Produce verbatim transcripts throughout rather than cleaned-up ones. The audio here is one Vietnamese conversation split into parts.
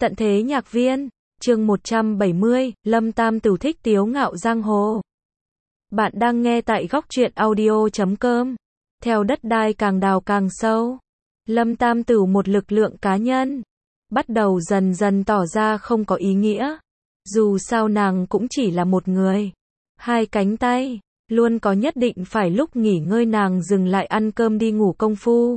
Tận thế nhạc viên, chương một trăm bảy mươi, Lâm Tam Tửu thích tiếu ngạo giang hồ. Bạn đang nghe tại góc truyện audio chấm com. Theo đất đai càng đào càng sâu, Lâm Tam Tửu một lực lượng cá nhân, bắt đầu dần dần tỏ ra không có ý nghĩa. Dù sao nàng cũng chỉ là một người, hai cánh tay, luôn có nhất định phải lúc nghỉ ngơi nàng dừng lại ăn cơm đi ngủ công phu.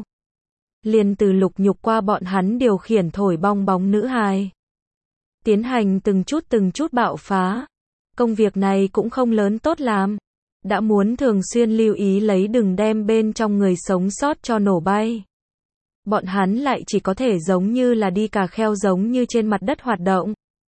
Liền từ Lục Nhục qua bọn hắn điều khiển thổi bong bóng nữ hài, tiến hành từng chút từng chút bạo phá. Công việc này cũng không lớn tốt làm, đã muốn thường xuyên lưu ý lấy đừng đem bên trong người sống sót cho nổ bay. Bọn hắn lại chỉ có thể giống như là đi cà kheo giống như trên mặt đất hoạt động.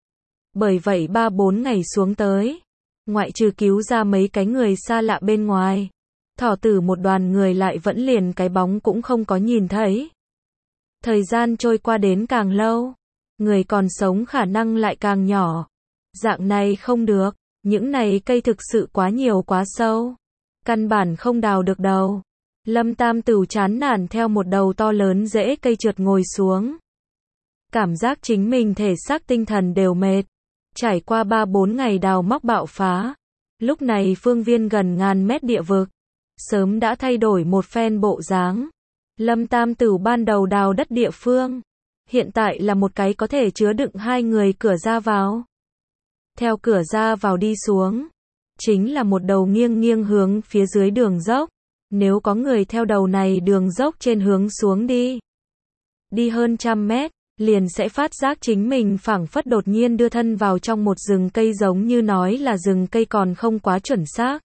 Bởi vậy ba bốn ngày xuống tới, ngoại trừ cứu ra mấy cái người xa lạ bên ngoài, thỏ tử một đoàn người lại vẫn liền cái bóng cũng không có nhìn thấy. Thời gian trôi qua đến càng lâu, người còn sống khả năng lại càng nhỏ. Dạng này không được, những này cây thực sự quá nhiều quá sâu, căn bản không đào được đầu. Lâm Tam Tửu chán nản theo một đầu to lớn rễ cây trượt ngồi xuống. Cảm giác chính mình thể xác tinh thần đều mệt. Trải qua ba bốn ngày đào móc bạo phá, lúc này phương viên gần ngàn mét địa vực sớm đã thay đổi một phen bộ dáng. Lâm Tam Tửu ban đầu đào đất địa phương, hiện tại là một cái có thể chứa đựng hai người cửa ra vào. Theo cửa ra vào đi xuống, chính là một đầu nghiêng nghiêng hướng phía dưới đường dốc. Nếu có người theo đầu này đường dốc trên hướng xuống đi, đi hơn trăm mét, liền sẽ phát giác chính mình phảng phất đột nhiên đưa thân vào trong một rừng cây, giống như nói là rừng cây còn không quá chuẩn xác.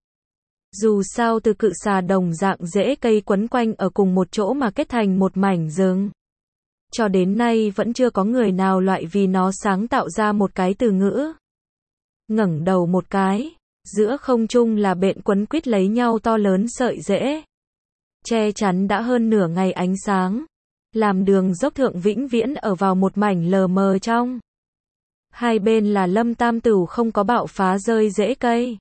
Dù sao từ cự xà đồng dạng rễ cây quấn quanh ở cùng một chỗ mà kết thành một mảnh rừng. Cho đến nay vẫn chưa có người nào loại vì nó sáng tạo ra một cái từ ngữ. Ngẩng đầu một cái, giữa không trung là bện quấn quýt lấy nhau to lớn sợi rễ, che chắn đã hơn nửa ngày ánh sáng, làm đường dốc thượng vĩnh viễn ở vào một mảnh lờ mờ trong. Hai bên là Lâm Tam Tửu không có bạo phá rơi rễ cây.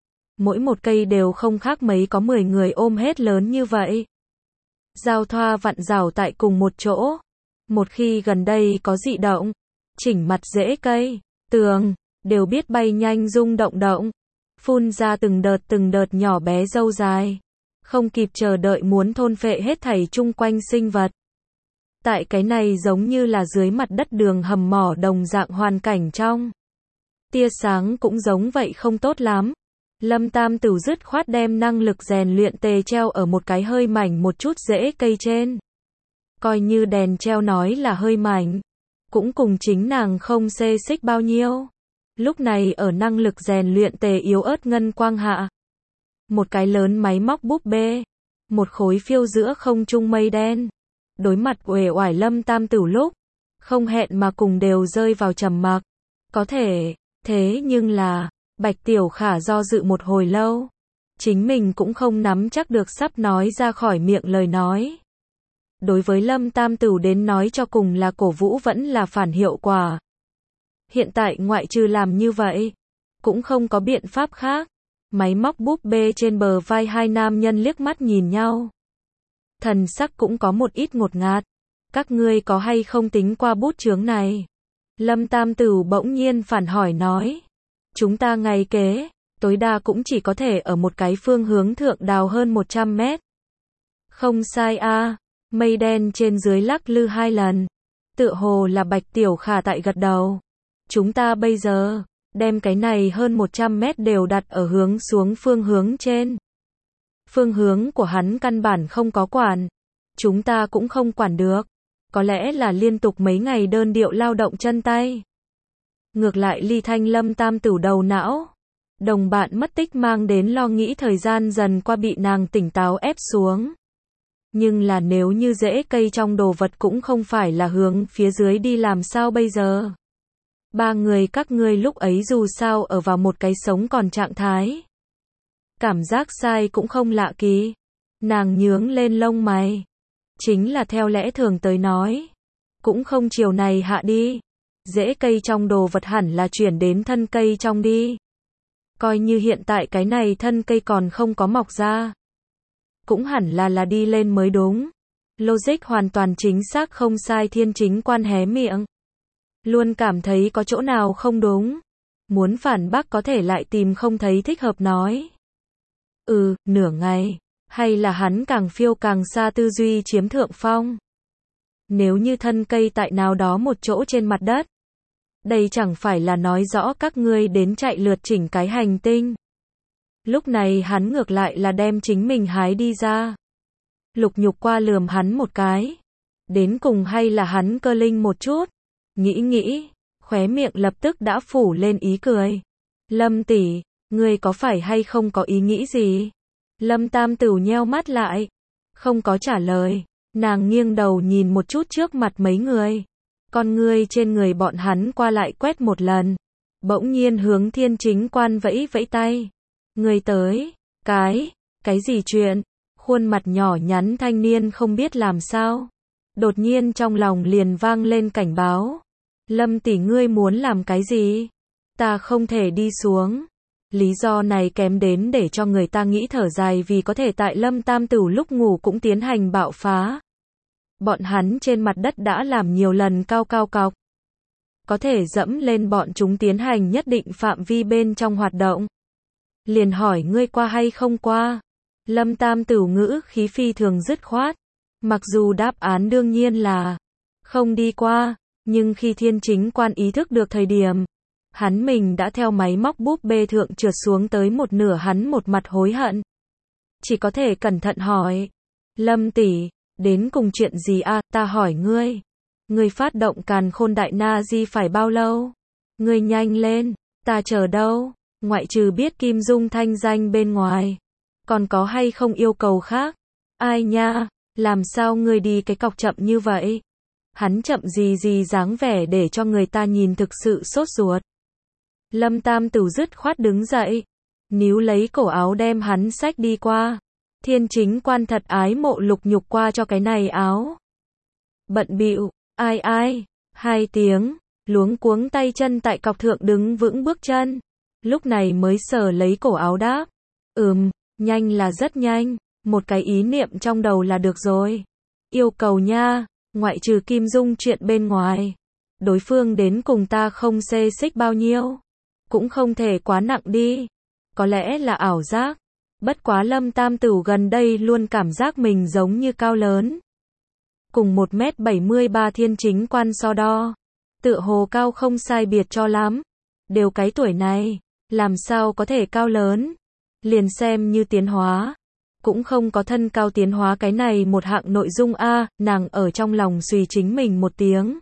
Mỗi một cây đều không khác mấy có mười người ôm hết lớn như vậy. Giao thoa vặn rào tại cùng một chỗ. Một khi gần đây có dị động, chỉnh mặt rễ cây, tường, đều biết bay nhanh rung động động, phun ra từng đợt từng đợt nhỏ bé râu dài, không kịp chờ đợi muốn thôn phệ hết thảy chung quanh sinh vật. Tại cái này giống như là dưới mặt đất đường hầm mỏ đồng dạng hoàn cảnh trong, tia sáng cũng giống vậy không tốt lắm. Lâm Tam Tửu dứt khoát đem năng lực rèn luyện tề treo ở một cái hơi mảnh một chút rễ cây trên. Coi như đèn treo nói là hơi mảnh, cũng cùng chính nàng không xê xích bao nhiêu. Lúc này ở năng lực rèn luyện tề yếu ớt ngân quang hạ, một cái lớn máy móc búp bê, một khối phiêu giữa không trung mây đen, đối mặt uể oải Lâm Tam Tửu lúc, không hẹn mà cùng đều rơi vào trầm mặc. Có thể, thế nhưng là, Bạch Tiểu Khả do dự một hồi lâu, chính mình cũng không nắm chắc được sắp nói ra khỏi miệng lời nói. Đối với Lâm Tam Tửu đến nói cho cùng là cổ vũ vẫn là phản hiệu quả. Hiện tại ngoại trừ làm như vậy, cũng không có biện pháp khác. Máy móc búp bê trên bờ vai hai nam nhân liếc mắt nhìn nhau. Thần sắc cũng có một ít ngột ngạt. Các ngươi có hay không tính qua bút chướng này? Lâm Tam Tửu bỗng nhiên phản hỏi nói. Chúng ta ngày kế, tối đa cũng chỉ có thể ở một cái phương hướng thượng đào hơn một trăm mét. Không sai a, à, mây đen trên dưới lắc lư hai lần. Tựa hồ là Bạch Tiểu Khả tại gật đầu. Chúng ta bây giờ, đem cái này hơn một trăm mét đều đặt ở hướng xuống phương hướng trên. Phương hướng của hắn căn bản không có quản. Chúng ta cũng không quản được. Có lẽ là liên tục mấy ngày đơn điệu lao động chân tay. Ngược lại Ly Thanh Lâm Tam Tửu đầu não. Đồng bạn mất tích mang đến lo nghĩ thời gian dần qua bị nàng tỉnh táo ép xuống. Nhưng là nếu như rễ cây trong đồ vật cũng không phải là hướng phía dưới đi làm sao bây giờ? Ba người các ngươi lúc ấy dù sao ở vào một cái sống còn trạng thái. Cảm giác sai cũng không lạ kỳ. Nàng nhướng lên lông mày. Chính là theo lẽ thường tới nói. Cũng không chiều này hạ đi. Rễ cây trong đồ vật hẳn là chuyển đến thân cây trong đi. Coi như hiện tại cái này thân cây còn không có mọc ra. Cũng hẳn là là đi lên mới đúng. Logic hoàn toàn chính xác không sai. Thiên Chính Quan hé miệng. Luôn cảm thấy có chỗ nào không đúng. Muốn phản bác có thể lại tìm không thấy thích hợp nói. Ừ, nửa ngày. Hay là hắn càng phiêu càng xa tư duy chiếm thượng phong. Nếu như thân cây tại nào đó một chỗ trên mặt đất. Đây chẳng phải là nói rõ các ngươi đến chạy lượt chỉnh cái hành tinh. Lúc này hắn ngược lại là đem chính mình hái đi ra. Lục Nhục qua lườm hắn một cái. Đến cùng hay là hắn cơ linh một chút. Nghĩ nghĩ, khóe miệng lập tức đã phủ lên ý cười. Lâm tỷ, ngươi có phải hay không có ý nghĩ gì? Lâm Tam Tửu nheo mắt lại. Không có trả lời. Nàng nghiêng đầu nhìn một chút trước mặt mấy người. Con ngươi trên người bọn hắn qua lại quét một lần. Bỗng nhiên hướng Thiên Chính Quan vẫy vẫy tay. Người tới. Cái. Cái gì chuyện? Khuôn mặt nhỏ nhắn thanh niên không biết làm sao. Đột nhiên trong lòng liền vang lên cảnh báo. Lâm tỷ ngươi muốn làm cái gì? Ta không thể đi xuống. Lý do này kém đến để cho người ta nghĩ thở dài vì có thể tại Lâm Tam Tửu lúc ngủ cũng tiến hành bạo phá. Bọn hắn trên mặt đất đã làm nhiều lần cao cao cọc. Có thể dẫm lên bọn chúng tiến hành nhất định phạm vi bên trong hoạt động. Liền hỏi ngươi qua hay không qua? Lâm Tam Tửu ngữ khí phi thường dứt khoát. Mặc dù đáp án đương nhiên là không đi qua, nhưng khi Thiên Chính Quan ý thức được thời điểm, hắn mình đã theo máy móc búp bê thượng trượt xuống tới một nửa, hắn một mặt hối hận. Chỉ có thể cẩn thận hỏi. Lâm tỷ, đến cùng chuyện gì a? À, ta hỏi ngươi. Ngươi phát động Càn Khôn Đại Na Di phải bao lâu? Ngươi nhanh lên, ta chờ đâu? Ngoại trừ biết Kim Dung thanh danh bên ngoài, còn có hay không yêu cầu khác? Ai nha, làm sao ngươi đi cái cọc chậm như vậy? Hắn chậm gì gì dáng vẻ để cho người ta nhìn thực sự sốt ruột. Lâm Tam Tửu dứt khoát đứng dậy, níu lấy cổ áo đem hắn xách đi qua. Thiên Chính Quan thật ái mộ Lục Nhục qua cho cái này áo. Bận bịu, ai ai, hai tiếng, luống cuống tay chân tại cọc thượng đứng vững bước chân. Lúc này mới sờ lấy cổ áo đáp. Ừm, nhanh là rất nhanh, một cái ý niệm trong đầu là được rồi. Yêu cầu nha, ngoại trừ Kim Dung chuyện bên ngoài. Đối phương đến cùng ta không xê xích bao nhiêu. Cũng không thể quá nặng đi. Có lẽ là ảo giác. Bất quá Lâm Tam Tửu gần đây luôn cảm giác mình giống như cao lớn. Cùng một mét bảy mươi ba Thiên Chính Quan so đo. Tựa hồ cao không sai biệt cho lắm. Đều cái tuổi này, làm sao có thể cao lớn. Liền xem như tiến hóa. Cũng không có thân cao tiến hóa cái này một hạng nội dung a. Nàng ở trong lòng suy chính mình một tiếng.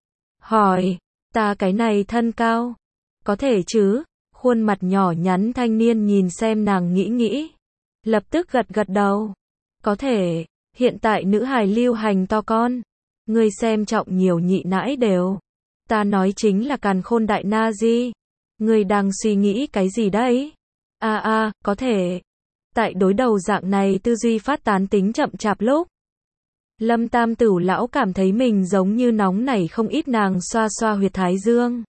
Hỏi, ta cái này thân cao. Có thể chứ? Khuôn mặt nhỏ nhắn thanh niên nhìn xem nàng nghĩ nghĩ. Lập tức gật gật đầu. Có thể, hiện tại nữ hài lưu hành to con. Ngươi xem trọng nhiều nhị nãi đều. Ta nói chính là Càn Khôn Đại Na Di. Ngươi đang suy nghĩ cái gì đấy? A a, có thể. Tại đối đầu dạng này tư duy phát tán tính chậm chạp lúc. Lâm Tam Tửu lão cảm thấy mình giống như nóng nảy không ít, nàng xoa xoa huyệt thái dương.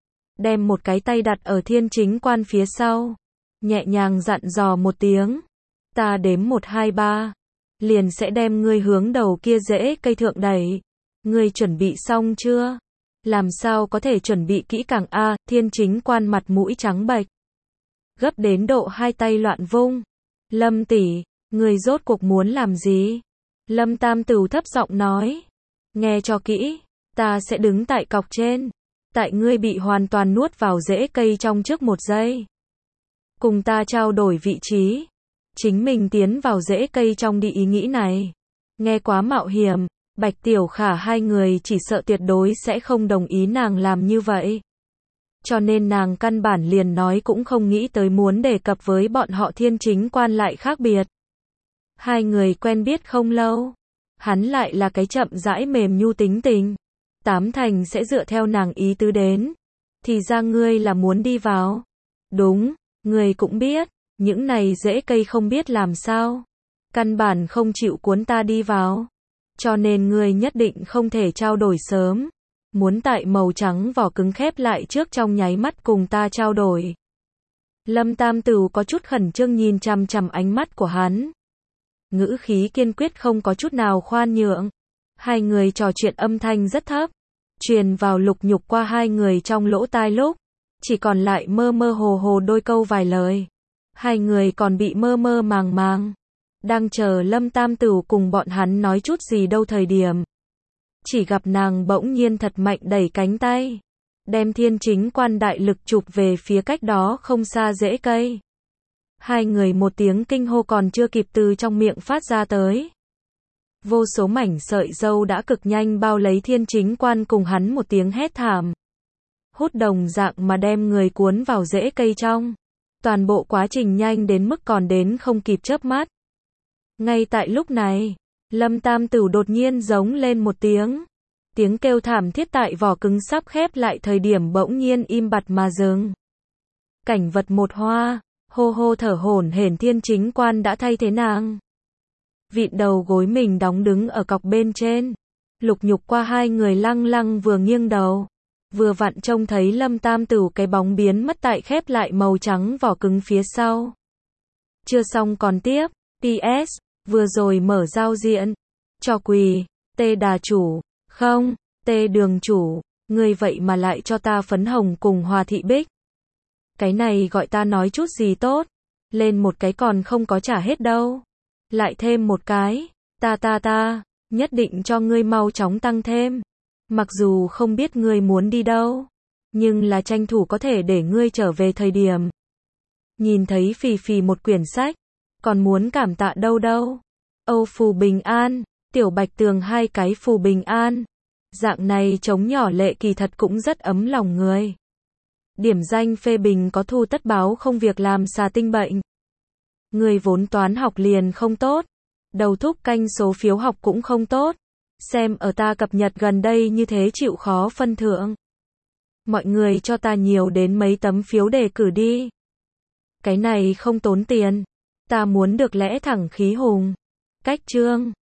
Đem một cái tay đặt ở Thiên Chính Quan phía sau. Nhẹ nhàng dặn dò một tiếng. Ta đếm một hai ba. Liền sẽ đem ngươi hướng đầu kia rễ cây thượng đẩy. Ngươi chuẩn bị xong chưa? Làm sao có thể chuẩn bị kỹ càng a? À, Thiên Chính Quan mặt mũi trắng bệch. Gấp đến độ hai tay loạn vung. Lâm tỷ, ngươi rốt cuộc muốn làm gì? Lâm Tam Tửu thấp giọng nói. Nghe cho kỹ, ta sẽ đứng tại cọc trên. Tại ngươi bị hoàn toàn nuốt vào rễ cây trong trước một giây. Cùng ta trao đổi vị trí. Chính mình tiến vào rễ cây trong đi, ý nghĩ này. Nghe quá mạo hiểm, Bạch Tiểu Khả hai người chỉ sợ tuyệt đối sẽ không đồng ý nàng làm như vậy. Cho nên nàng căn bản liền nói cũng không nghĩ tới muốn đề cập với bọn họ Thiên Chính Quan lại khác biệt. Hai người quen biết không lâu. Hắn lại là cái chậm rãi mềm nhu tính tình. Tám thành sẽ dựa theo nàng ý tứ đến. Thì ra ngươi là muốn đi vào. Đúng, ngươi cũng biết. Những này rễ cây không biết làm sao. Căn bản không chịu cuốn ta đi vào. Cho nên ngươi nhất định không thể trao đổi sớm. Muốn tại màu trắng vỏ cứng khép lại trước trong nháy mắt cùng ta trao đổi. Lâm Tam Tửu có chút khẩn trương nhìn chằm chằm ánh mắt của hắn. Ngữ khí kiên quyết không có chút nào khoan nhượng. Hai người trò chuyện âm thanh rất thấp. truyền vào Lục Nhục qua hai người trong lỗ tai lúc, chỉ còn lại mơ mơ hồ hồ đôi câu vài lời. Hai người còn bị mơ mơ màng màng, đang chờ Lâm Tam Tửu cùng bọn hắn nói chút gì đâu thời điểm. Chỉ gặp nàng bỗng nhiên thật mạnh đẩy cánh tay, đem Thiên Chính Quan đại lực chụp về phía cách đó không xa rễ cây. Hai người một tiếng kinh hô còn chưa kịp từ trong miệng phát ra tới. Vô số mảnh sợi râu đã cực nhanh bao lấy Thiên Chính Quan cùng hắn một tiếng hét thảm. Hút đồng dạng mà đem người cuốn vào rễ cây trong. Toàn bộ quá trình nhanh đến mức còn đến không kịp chớp mắt. Ngay tại lúc này, Lâm Tam Tửu đột nhiên giống lên một tiếng. Tiếng kêu thảm thiết tại vỏ cứng sắp khép lại thời điểm bỗng nhiên im bặt mà dừng. Cảnh vật một hoa, hô hô thở hổn hển Thiên Chính Quan đã thay thế nàng. Vịn đầu gối mình đóng đứng ở cọc bên trên. Lục Nhục qua hai người lăng lăng vừa nghiêng đầu. Vừa vặn trông thấy Lâm Tam Tửu cái bóng biến mất tại khép lại màu trắng vỏ cứng phía sau. Chưa xong còn tiếp. pê ét. Vừa rồi mở giao diện. Cho quỳ. Tê đà chủ. Không. Tê đường chủ. Ngươi vậy mà lại cho ta phấn hồng cùng Hòa Thị Bích. Cái này gọi ta nói chút gì tốt. Lên một cái còn không có trả hết đâu. Lại thêm một cái. Ta ta ta. Nhất định cho ngươi mau chóng tăng thêm. Mặc dù không biết ngươi muốn đi đâu, nhưng là tranh thủ có thể để ngươi trở về thời điểm. Nhìn thấy phì phì một quyển sách, còn muốn cảm tạ đâu đâu. Âu phù bình an, Tiểu Bạch Tường hai cái phù bình an. Dạng này trống nhỏ lệ kỳ thật cũng rất ấm lòng người. Điểm danh phê bình có thu tất báo không việc làm xà tinh bệnh. Người vốn toán học liền không tốt, đầu thúc canh số phiếu học cũng không tốt. Xem ở ta cập nhật gần đây như thế chịu khó phân thượng. Mọi người cho ta nhiều đến mấy tấm phiếu đề cử đi. Cái này không tốn tiền. Ta muốn được lẽ thẳng khí hùng. Cách chương.